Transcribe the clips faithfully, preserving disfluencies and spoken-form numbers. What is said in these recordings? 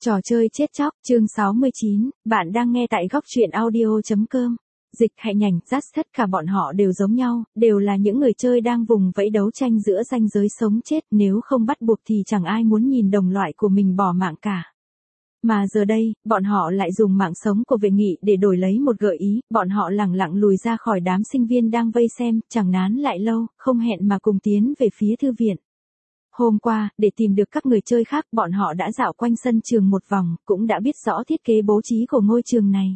Trò chơi chết chóc, chương sáu mươi chín, bạn đang nghe tại góc truyện audio.com. Dịch, Hạnh Nhành, Dắt, tất cả bọn họ đều giống nhau, đều là những người chơi đang vùng vẫy đấu tranh giữa ranh giới sống chết, nếu không bắt buộc thì chẳng ai muốn nhìn đồng loại của mình bỏ mạng cả. Mà giờ đây, bọn họ lại dùng mạng sống của vệ nghị để đổi lấy một gợi ý, bọn họ lẳng lặng lùi ra khỏi đám sinh viên đang vây xem, chẳng nán lại lâu, không hẹn mà cùng tiến về phía thư viện. Hôm qua, để tìm được các người chơi khác, bọn họ đã dạo quanh sân trường một vòng, cũng đã biết rõ thiết kế bố trí của ngôi trường này.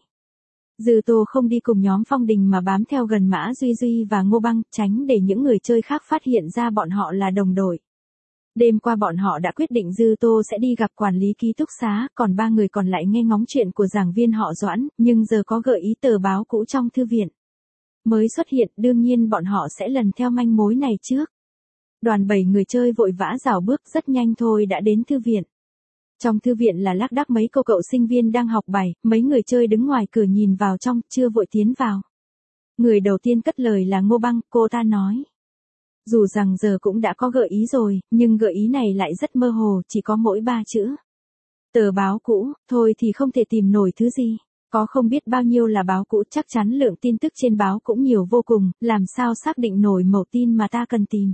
Dư Tô không đi cùng nhóm Phong Đình mà bám theo gần Mã Duy Duy và Ngô Băng, tránh để những người chơi khác phát hiện ra bọn họ là đồng đội. Đêm qua bọn họ đã quyết định Dư Tô sẽ đi gặp quản lý ký túc xá, còn ba người còn lại nghe ngóng chuyện của giảng viên họ Doãn, nhưng giờ có gợi ý tờ báo cũ trong thư viện mới xuất hiện, đương nhiên bọn họ sẽ lần theo manh mối này trước. Đoàn bảy người chơi vội vã rảo bước rất nhanh thôi đã đến thư viện. Trong thư viện là lác đác mấy cô cậu sinh viên đang học bài, mấy người chơi đứng ngoài cửa nhìn vào trong, chưa vội tiến vào. Người đầu tiên cất lời là Ngô Băng, cô ta nói. Dù rằng giờ cũng đã có gợi ý rồi, nhưng gợi ý này lại rất mơ hồ, chỉ có mỗi ba chữ. Tờ báo cũ, thôi thì không thể tìm nổi thứ gì. Có không biết bao nhiêu là báo cũ, chắc chắn lượng tin tức trên báo cũng nhiều vô cùng, làm sao xác định nổi mẩu tin mà ta cần tìm.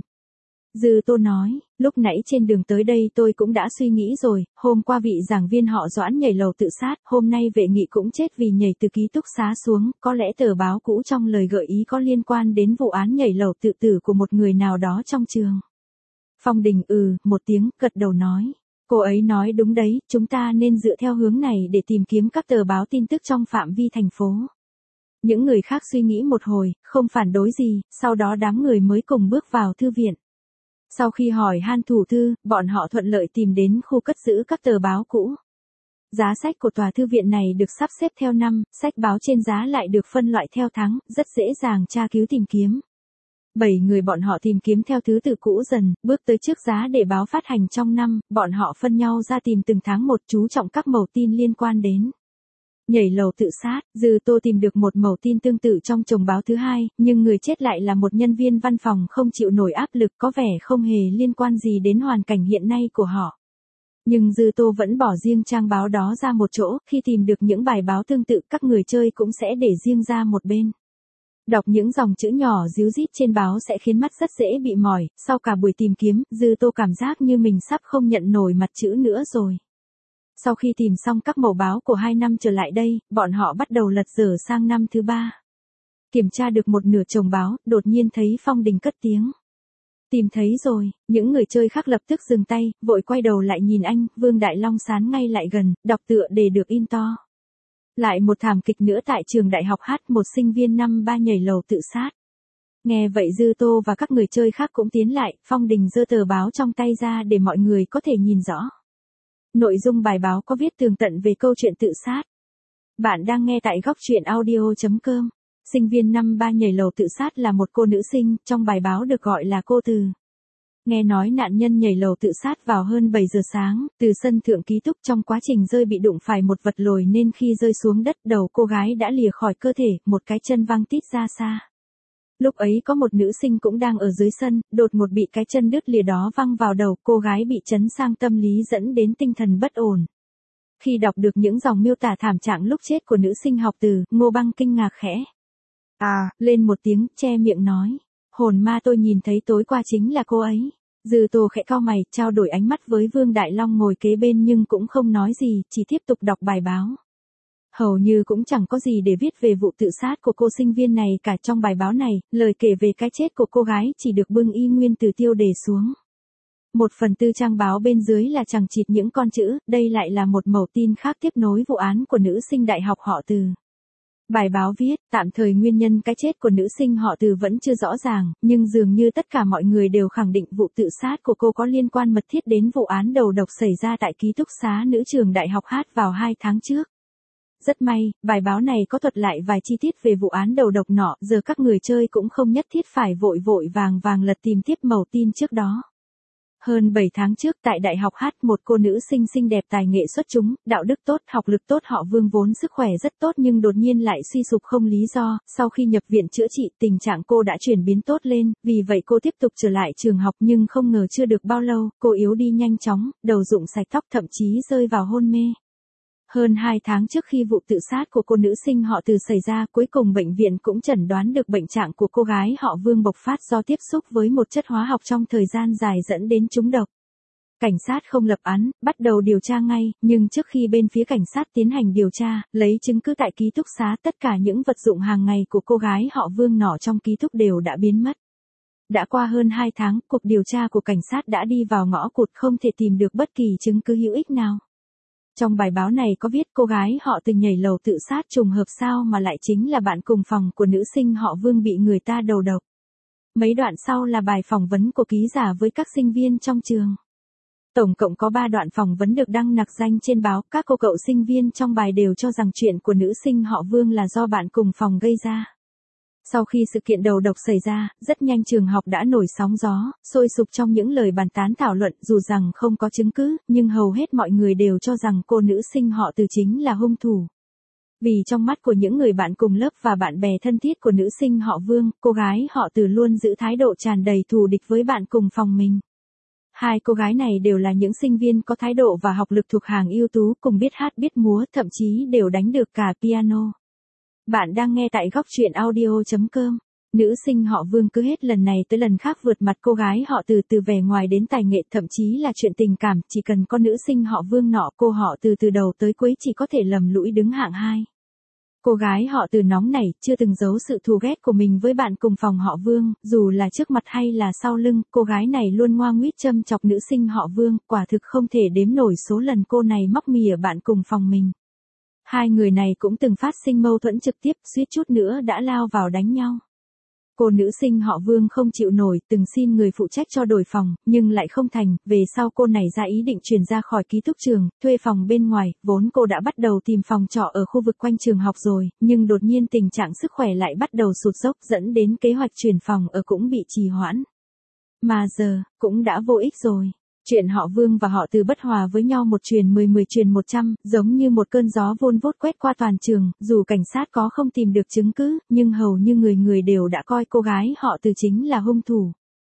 Dư Tô nói, lúc nãy trên đường tới đây tôi cũng đã suy nghĩ rồi, hôm qua vị giảng viên họ Doãn nhảy lầu tự sát, hôm nay vệ nghị cũng chết vì nhảy từ ký túc xá xuống, có lẽ tờ báo cũ trong lời gợi ý có liên quan đến vụ án nhảy lầu tự tử của một người nào đó trong trường. Phong Đình ừ, một tiếng, gật đầu nói. Cô ấy nói đúng đấy, chúng ta nên dựa theo hướng này để tìm kiếm các tờ báo tin tức trong phạm vi thành phố. Những người khác suy nghĩ một hồi, không phản đối gì, sau đó đám người mới cùng bước vào thư viện. Sau khi hỏi han thủ thư, bọn họ thuận lợi tìm đến khu cất giữ các tờ báo cũ. Giá sách của tòa thư viện này được sắp xếp theo năm, sách báo trên giá lại được phân loại theo tháng, rất dễ dàng tra cứu tìm kiếm. Bảy người bọn họ tìm kiếm theo thứ tự cũ dần, bước tới trước giá để báo phát hành trong năm, bọn họ phân nhau ra tìm từng tháng một, chú trọng các mẩu tin liên quan đến. Nhảy lầu tự sát, Dư Tô tìm được một mẩu tin tương tự trong chồng báo thứ hai, nhưng người chết lại là một nhân viên văn phòng không chịu nổi áp lực, có vẻ không hề liên quan gì đến hoàn cảnh hiện nay của họ. Nhưng Dư Tô vẫn bỏ riêng trang báo đó ra một chỗ, khi tìm được những bài báo tương tự các người chơi cũng sẽ để riêng ra một bên. Đọc những dòng chữ nhỏ ríu rít trên báo sẽ khiến mắt rất dễ bị mỏi, sau cả buổi tìm kiếm, Dư Tô cảm giác như mình sắp không nhận nổi mặt chữ nữa rồi. Sau khi tìm xong các mẩu báo của hai năm trở lại đây, bọn họ bắt đầu lật dở sang năm thứ ba. Kiểm tra được một nửa chồng báo, đột nhiên thấy Phong Đình cất tiếng. Tìm thấy rồi, những người chơi khác lập tức dừng tay, vội quay đầu lại nhìn anh, Vương Đại Long sán ngay lại gần, đọc tựa đề được in to. Lại một thảm kịch nữa tại trường đại học hát, một sinh viên năm ba nhảy lầu tự sát. Nghe vậy Dư Tô và các người chơi khác cũng tiến lại, Phong Đình giơ tờ báo trong tay ra để mọi người có thể nhìn rõ. Nội dung bài báo có viết tường tận về câu chuyện tự sát. Bạn đang nghe tại góc truyện audio.com. Sinh viên năm ba nhảy lầu tự sát là một cô nữ sinh, trong bài báo được gọi là cô Từ. Nghe nói nạn nhân nhảy lầu tự sát vào hơn bảy giờ sáng, từ sân thượng ký túc, trong quá trình rơi bị đụng phải một vật lồi nên khi rơi xuống đất đầu cô gái đã lìa khỏi cơ thể, một cái chân văng tít ra xa. Lúc ấy có một nữ sinh cũng đang ở dưới sân, đột ngột bị cái chân đứt lìa đó văng vào đầu, cô gái bị chấn sang tâm lý dẫn đến tinh thần bất ổn. Khi đọc được những dòng miêu tả thảm trạng lúc chết của nữ sinh học Từ, Ngô Băng kinh ngạc khẽ. À, lên một tiếng, che miệng nói. Hồn ma tôi nhìn thấy tối qua chính là cô ấy. Dư Tô khẽ cau mày, trao đổi ánh mắt với Vương Đại Long ngồi kế bên nhưng cũng không nói gì, chỉ tiếp tục đọc bài báo. Hầu như cũng chẳng có gì để viết về vụ tự sát của cô sinh viên này cả, trong bài báo này, lời kể về cái chết của cô gái chỉ được bưng y nguyên từ tiêu đề xuống. Một phần tư trang báo bên dưới là chằng chịt những con chữ, đây lại là một mẩu tin khác tiếp nối vụ án của nữ sinh đại học họ Từ. Bài báo viết, tạm thời nguyên nhân cái chết của nữ sinh họ Từ vẫn chưa rõ ràng, nhưng dường như tất cả mọi người đều khẳng định vụ tự sát của cô có liên quan mật thiết đến vụ án đầu độc xảy ra tại ký túc xá nữ trường đại học hát vào hai tháng trước. Rất may, bài báo này có thuật lại vài chi tiết về vụ án đầu độc nọ, giờ các người chơi cũng không nhất thiết phải vội vội vàng vàng lật tìm tiếp mẩu tin trước đó. Hơn bảy tháng trước tại đại học hát, một cô nữ sinh xinh đẹp tài nghệ xuất chúng, đạo đức tốt, học lực tốt họ Vương vốn sức khỏe rất tốt nhưng đột nhiên lại suy sụp không lý do, sau khi nhập viện chữa trị tình trạng cô đã chuyển biến tốt lên, vì vậy cô tiếp tục trở lại trường học nhưng không ngờ chưa được bao lâu, cô yếu đi nhanh chóng, đầu rụng sạch tóc thậm chí rơi vào hôn mê. Hơn hai tháng trước khi vụ tự sát của cô nữ sinh họ Từ xảy ra, cuối cùng bệnh viện cũng chẩn đoán được bệnh trạng của cô gái họ Vương bộc phát do tiếp xúc với một chất hóa học trong thời gian dài dẫn đến trúng độc. Cảnh sát không lập án, bắt đầu điều tra ngay, nhưng trước khi bên phía cảnh sát tiến hành điều tra, lấy chứng cứ tại ký túc xá, tất cả những vật dụng hàng ngày của cô gái họ Vương nọ trong ký túc đều đã biến mất. Đã qua hơn hai tháng, cuộc điều tra của cảnh sát đã đi vào ngõ cụt, không thể tìm được bất kỳ chứng cứ hữu ích nào. Trong bài báo này có viết cô gái họ Từ nhảy lầu tự sát, trùng hợp sao mà lại chính là bạn cùng phòng của nữ sinh họ Vương bị người ta đầu độc. Mấy đoạn sau là bài phỏng vấn của ký giả với các sinh viên trong trường. Tổng cộng có ba đoạn phỏng vấn được đăng nặc danh trên báo, các cô cậu sinh viên trong bài đều cho rằng chuyện của nữ sinh họ Vương là do bạn cùng phòng gây ra. Sau khi sự kiện đầu độc xảy ra, rất nhanh trường học đã nổi sóng gió, sôi sục trong những lời bàn tán thảo luận, dù rằng không có chứng cứ, nhưng hầu hết mọi người đều cho rằng cô nữ sinh họ Từ chính là hung thủ. Vì trong mắt của những người bạn cùng lớp và bạn bè thân thiết của nữ sinh họ Vương, cô gái họ Từ luôn giữ thái độ tràn đầy thù địch với bạn cùng phòng mình. Hai cô gái này đều là những sinh viên có thái độ và học lực thuộc hàng ưu tú, cùng biết hát biết múa, thậm chí đều đánh được cả piano. Bạn đang nghe tại góc truyện audio chấm com. Nữ sinh họ Vương cứ hết lần này tới lần khác vượt mặt cô gái họ Từ, từ vẻ ngoài đến tài nghệ, thậm chí là chuyện tình cảm, chỉ cần có nữ sinh họ Vương nọ, cô họ Từ từ đầu tới cuối chỉ có thể lầm lũi đứng hạng hai. Cô gái họ Từ nóng nảy, chưa từng giấu sự thù ghét của mình với bạn cùng phòng họ Vương, dù là trước mặt hay là sau lưng, cô gái này luôn ngoa nguýt châm chọc nữ sinh họ Vương, quả thực không thể đếm nổi số lần cô này móc mỉa bạn cùng phòng mình. Hai người này cũng từng phát sinh mâu thuẫn trực tiếp, suýt chút nữa đã lao vào đánh nhau. Cô nữ sinh họ Vương không chịu nổi, từng xin người phụ trách cho đổi phòng, nhưng lại không thành, về sau cô này ra ý định chuyển ra khỏi ký túc trường, thuê phòng bên ngoài, vốn cô đã bắt đầu tìm phòng trọ ở khu vực quanh trường học rồi, nhưng đột nhiên tình trạng sức khỏe lại bắt đầu sụt dốc, dẫn đến kế hoạch chuyển phòng ở cũng bị trì hoãn. Mà giờ, cũng đã vô ích rồi. Chuyện họ Vương và họ Từ bất hòa với nhau một truyền mười mười truyền một trăm, giống như một cơn gió vun vút quét qua toàn trường, dù cảnh sát có không tìm được chứng cứ, nhưng hầu như người người đều đã coi cô gái họ Từ chính là hung thủ.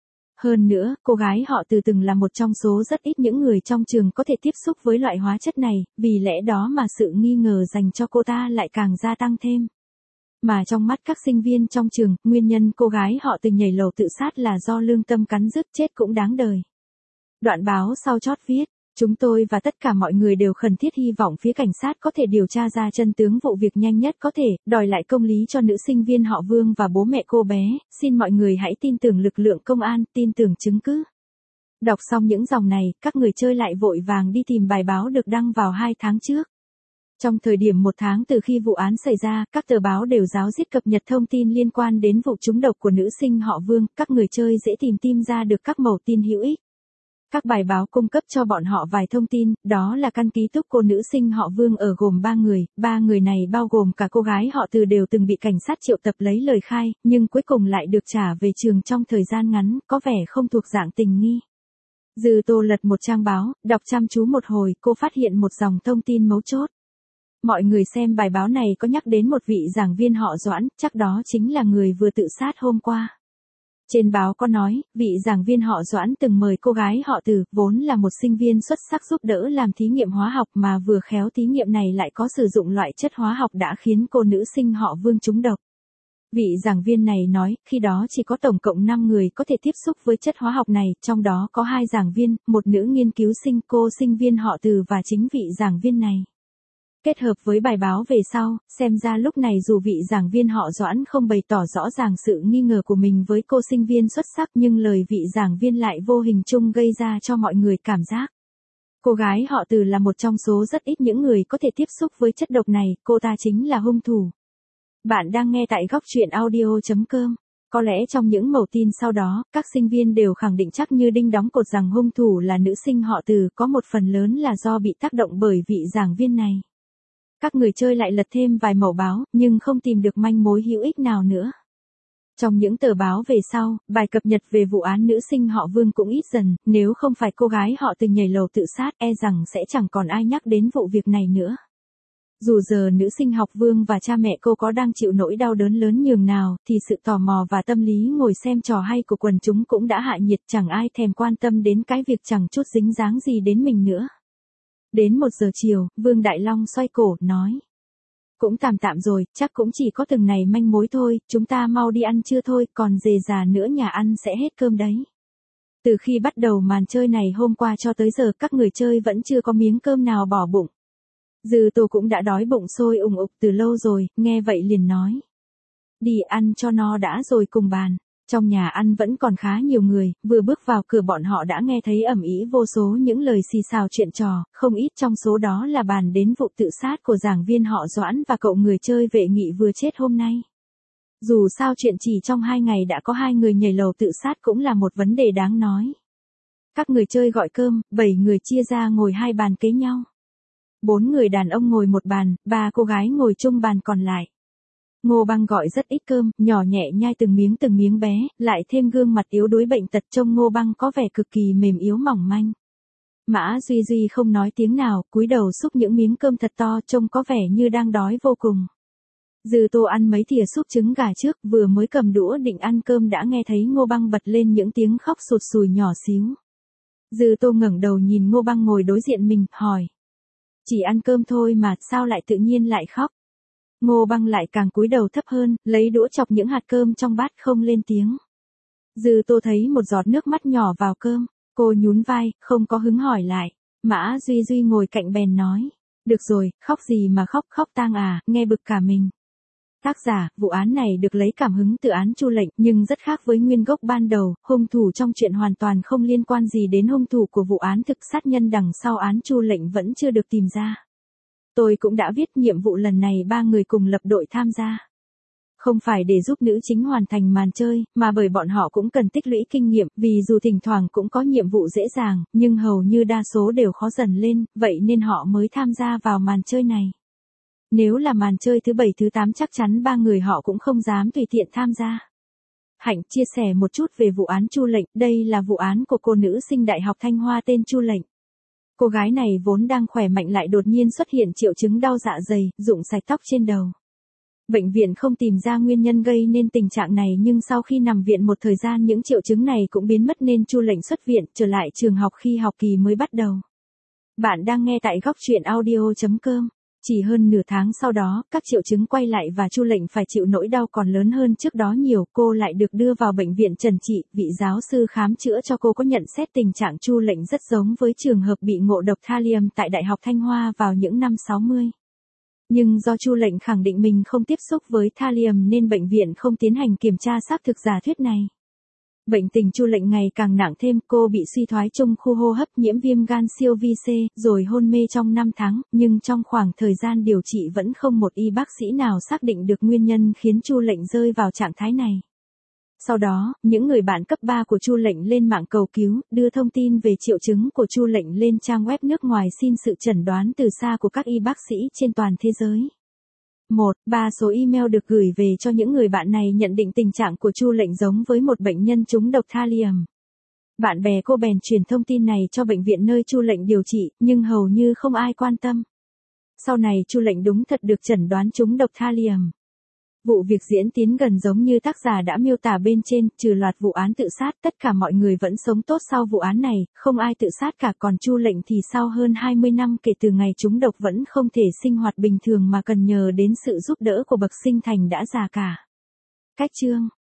Hơn nữa, cô gái họ Từ từng là một trong số rất ít những người trong trường có thể tiếp xúc với loại hóa chất này, vì lẽ đó mà sự nghi ngờ dành cho cô ta lại càng gia tăng thêm. Mà trong mắt các sinh viên trong trường, nguyên nhân cô gái họ Từ nhảy lầu tự sát là do lương tâm cắn rứt, chết cũng đáng đời. Đoạn báo sau chót viết, chúng tôi và tất cả mọi người đều khẩn thiết hy vọng phía cảnh sát có thể điều tra ra chân tướng vụ việc nhanh nhất có thể, đòi lại công lý cho nữ sinh viên họ Vương và bố mẹ cô bé, xin mọi người hãy tin tưởng lực lượng công an, tin tưởng chứng cứ. Đọc xong những dòng này, các người chơi lại vội vàng đi tìm bài báo được đăng vào hai tháng trước. Trong thời điểm một tháng từ khi vụ án xảy ra, các tờ báo đều ráo riết cập nhật thông tin liên quan đến vụ trúng độc của nữ sinh họ Vương, các người chơi dễ tìm tìm ra được các mẩu tin hữu ích. Các bài báo cung cấp cho bọn họ vài thông tin, đó là căn ký túc cô nữ sinh họ Vương ở gồm ba người, ba người này bao gồm cả cô gái họ Từ đều từng bị cảnh sát triệu tập lấy lời khai, nhưng cuối cùng lại được trả về trường trong thời gian ngắn, có vẻ không thuộc dạng tình nghi. Dư Tô lật một trang báo, đọc chăm chú một hồi, cô phát hiện một dòng thông tin mấu chốt. Mọi người xem bài báo này có nhắc đến một vị giảng viên họ Doãn, chắc đó chính là người vừa tự sát hôm qua. Trên báo có nói, vị giảng viên họ Doãn từng mời cô gái họ Từ, vốn là một sinh viên xuất sắc giúp đỡ làm thí nghiệm hóa học mà vừa khéo thí nghiệm này lại có sử dụng loại chất hóa học đã khiến cô nữ sinh họ Vương trúng độc. Vị giảng viên này nói, khi đó chỉ có tổng cộng năm người có thể tiếp xúc với chất hóa học này, trong đó có hai giảng viên, một nữ nghiên cứu sinh, cô sinh viên họ Từ và chính vị giảng viên này. Kết hợp với bài báo về sau, xem ra lúc này dù vị giảng viên họ Doãn không bày tỏ rõ ràng sự nghi ngờ của mình với cô sinh viên xuất sắc, nhưng lời vị giảng viên lại vô hình chung gây ra cho mọi người cảm giác. Cô gái họ Từ là một trong số rất ít những người có thể tiếp xúc với chất độc này, cô ta chính là hung thủ. Bạn đang nghe tại góc truyện audio chấm com. Có lẽ trong những mẩu tin sau đó, các sinh viên đều khẳng định chắc như đinh đóng cột rằng hung thủ là nữ sinh họ Từ, có một phần lớn là do bị tác động bởi vị giảng viên này. Các người chơi lại lật thêm vài mẩu báo, nhưng không tìm được manh mối hữu ích nào nữa. Trong những tờ báo về sau, bài cập nhật về vụ án nữ sinh họ Vương cũng ít dần, nếu không phải cô gái họ Từ nhảy lầu tự sát, e rằng sẽ chẳng còn ai nhắc đến vụ việc này nữa. Dù giờ nữ sinh học Vương và cha mẹ cô có đang chịu nỗi đau đớn lớn nhường nào, thì sự tò mò và tâm lý ngồi xem trò hay của quần chúng cũng đã hạ nhiệt, chẳng ai thèm quan tâm đến cái việc chẳng chút dính dáng gì đến mình nữa. Đến một giờ chiều, Vương Đại Long xoay cổ, nói. Cũng tạm tạm rồi, chắc cũng chỉ có từng này manh mối thôi, chúng ta mau đi ăn trưa thôi, còn dề già nữa nhà ăn sẽ hết cơm đấy. Từ khi bắt đầu màn chơi này hôm qua cho tới giờ các người chơi vẫn chưa có miếng cơm nào bỏ bụng. Dư Tô cũng đã đói bụng sôi ùng ục từ lâu rồi, nghe vậy liền nói. Đi ăn cho no đã rồi cùng bàn. Trong nhà ăn vẫn còn khá nhiều người, vừa bước vào cửa bọn họ đã nghe thấy ầm ĩ vô số những lời xì xào chuyện trò, không ít trong số đó là bàn đến vụ tự sát của giảng viên họ Doãn và cậu người chơi vệ nghị vừa chết hôm nay. Dù sao chuyện chỉ trong hai ngày đã có hai người nhảy lầu tự sát cũng là một vấn đề đáng nói. Các người chơi gọi cơm, bảy người chia ra ngồi hai bàn kế nhau. Bốn người đàn ông ngồi một bàn, ba cô gái ngồi chung bàn còn lại. Ngô Băng gọi rất ít cơm, nhỏ nhẹ nhai từng miếng từng miếng bé, lại thêm gương mặt yếu đuối bệnh tật trông Ngô Băng có vẻ cực kỳ mềm yếu mỏng manh. Mã Duy Duy không nói tiếng nào, cúi đầu xúc những miếng cơm thật to trông có vẻ như đang đói vô cùng. Dư Tô ăn mấy thìa súp trứng gà trước, vừa mới cầm đũa định ăn cơm đã nghe thấy Ngô Băng bật lên những tiếng khóc sụt sùi nhỏ xíu. Dư Tô ngẩng đầu nhìn Ngô Băng ngồi đối diện mình, hỏi. Chỉ ăn cơm thôi mà, sao lại tự nhiên lại khóc? Ngô Băng lại càng cúi đầu thấp hơn, lấy đũa chọc những hạt cơm trong bát không lên tiếng. Dư Tô thấy một giọt nước mắt nhỏ vào cơm, cô nhún vai, không có hứng hỏi lại. Mã Duy Duy ngồi cạnh bèn nói. Được rồi, khóc gì mà khóc, khóc tang à, nghe bực cả mình. Tác giả, vụ án này được lấy cảm hứng từ án Chu Lệnh, nhưng rất khác với nguyên gốc ban đầu, hung thủ trong chuyện hoàn toàn không liên quan gì đến hung thủ của vụ án thực sát nhân đằng sau án Chu Lệnh vẫn chưa được tìm ra. Tôi cũng đã viết nhiệm vụ lần này ba người cùng lập đội tham gia. Không phải để giúp nữ chính hoàn thành màn chơi, mà bởi bọn họ cũng cần tích lũy kinh nghiệm, vì dù thỉnh thoảng cũng có nhiệm vụ dễ dàng, nhưng hầu như đa số đều khó dần lên, vậy nên họ mới tham gia vào màn chơi này. Nếu là màn chơi thứ bảy thứ tám chắc chắn ba người họ cũng không dám tùy tiện tham gia. Hạnh chia sẻ một chút về vụ án Chu Lệnh, đây là vụ án của cô nữ sinh Đại học Thanh Hoa tên Chu Lệnh. Cô gái này vốn đang khỏe mạnh lại đột nhiên xuất hiện triệu chứng đau dạ dày, rụng sạch tóc trên đầu. Bệnh viện không tìm ra nguyên nhân gây nên tình trạng này nhưng sau khi nằm viện một thời gian những triệu chứng này cũng biến mất nên Chu Lệnh xuất viện trở lại trường học khi học kỳ mới bắt đầu. Bạn đang nghe tại góc truyện audio chấm com. Chỉ hơn nửa tháng sau đó, các triệu chứng quay lại và Chu Lệnh phải chịu nỗi đau còn lớn hơn trước đó nhiều. Cô lại được đưa vào bệnh viện trần trị, vị giáo sư khám chữa cho cô có nhận xét tình trạng Chu Lệnh rất giống với trường hợp bị ngộ độc thallium tại Đại học Thanh Hoa vào những năm sáu mươi. Nhưng do Chu Lệnh khẳng định mình không tiếp xúc với thallium nên bệnh viện không tiến hành kiểm tra xác thực giả thuyết này. Bệnh tình Chu Lệnh ngày càng nặng thêm, cô bị suy thoái trung khu hô hấp, nhiễm viêm gan siêu vi C, rồi hôn mê trong năm tháng, nhưng trong khoảng thời gian điều trị vẫn không một y bác sĩ nào xác định được nguyên nhân khiến Chu Lệnh rơi vào trạng thái này. Sau đó, những người bạn cấp ba của Chu Lệnh lên mạng cầu cứu, đưa thông tin về triệu chứng của Chu Lệnh lên trang web nước ngoài xin sự chẩn đoán từ xa của các y bác sĩ trên toàn thế giới. một. Ba số email được gửi về cho những người bạn này nhận định tình trạng của Chu Lệnh giống với một bệnh nhân trúng độc thallium. Bạn bè cô bèn truyền thông tin này cho bệnh viện nơi Chu Lệnh điều trị, nhưng hầu như không ai quan tâm. Sau này Chu Lệnh đúng thật được chẩn đoán trúng độc thallium. Vụ việc diễn tiến gần giống như tác giả đã miêu tả bên trên, trừ loạt vụ án tự sát, tất cả mọi người vẫn sống tốt sau vụ án này, không ai tự sát cả, còn Chu Lệnh thì sau hơn hai mươi năm kể từ ngày trúng độc vẫn không thể sinh hoạt bình thường mà cần nhờ đến sự giúp đỡ của bậc sinh thành đã già cả. Cách chương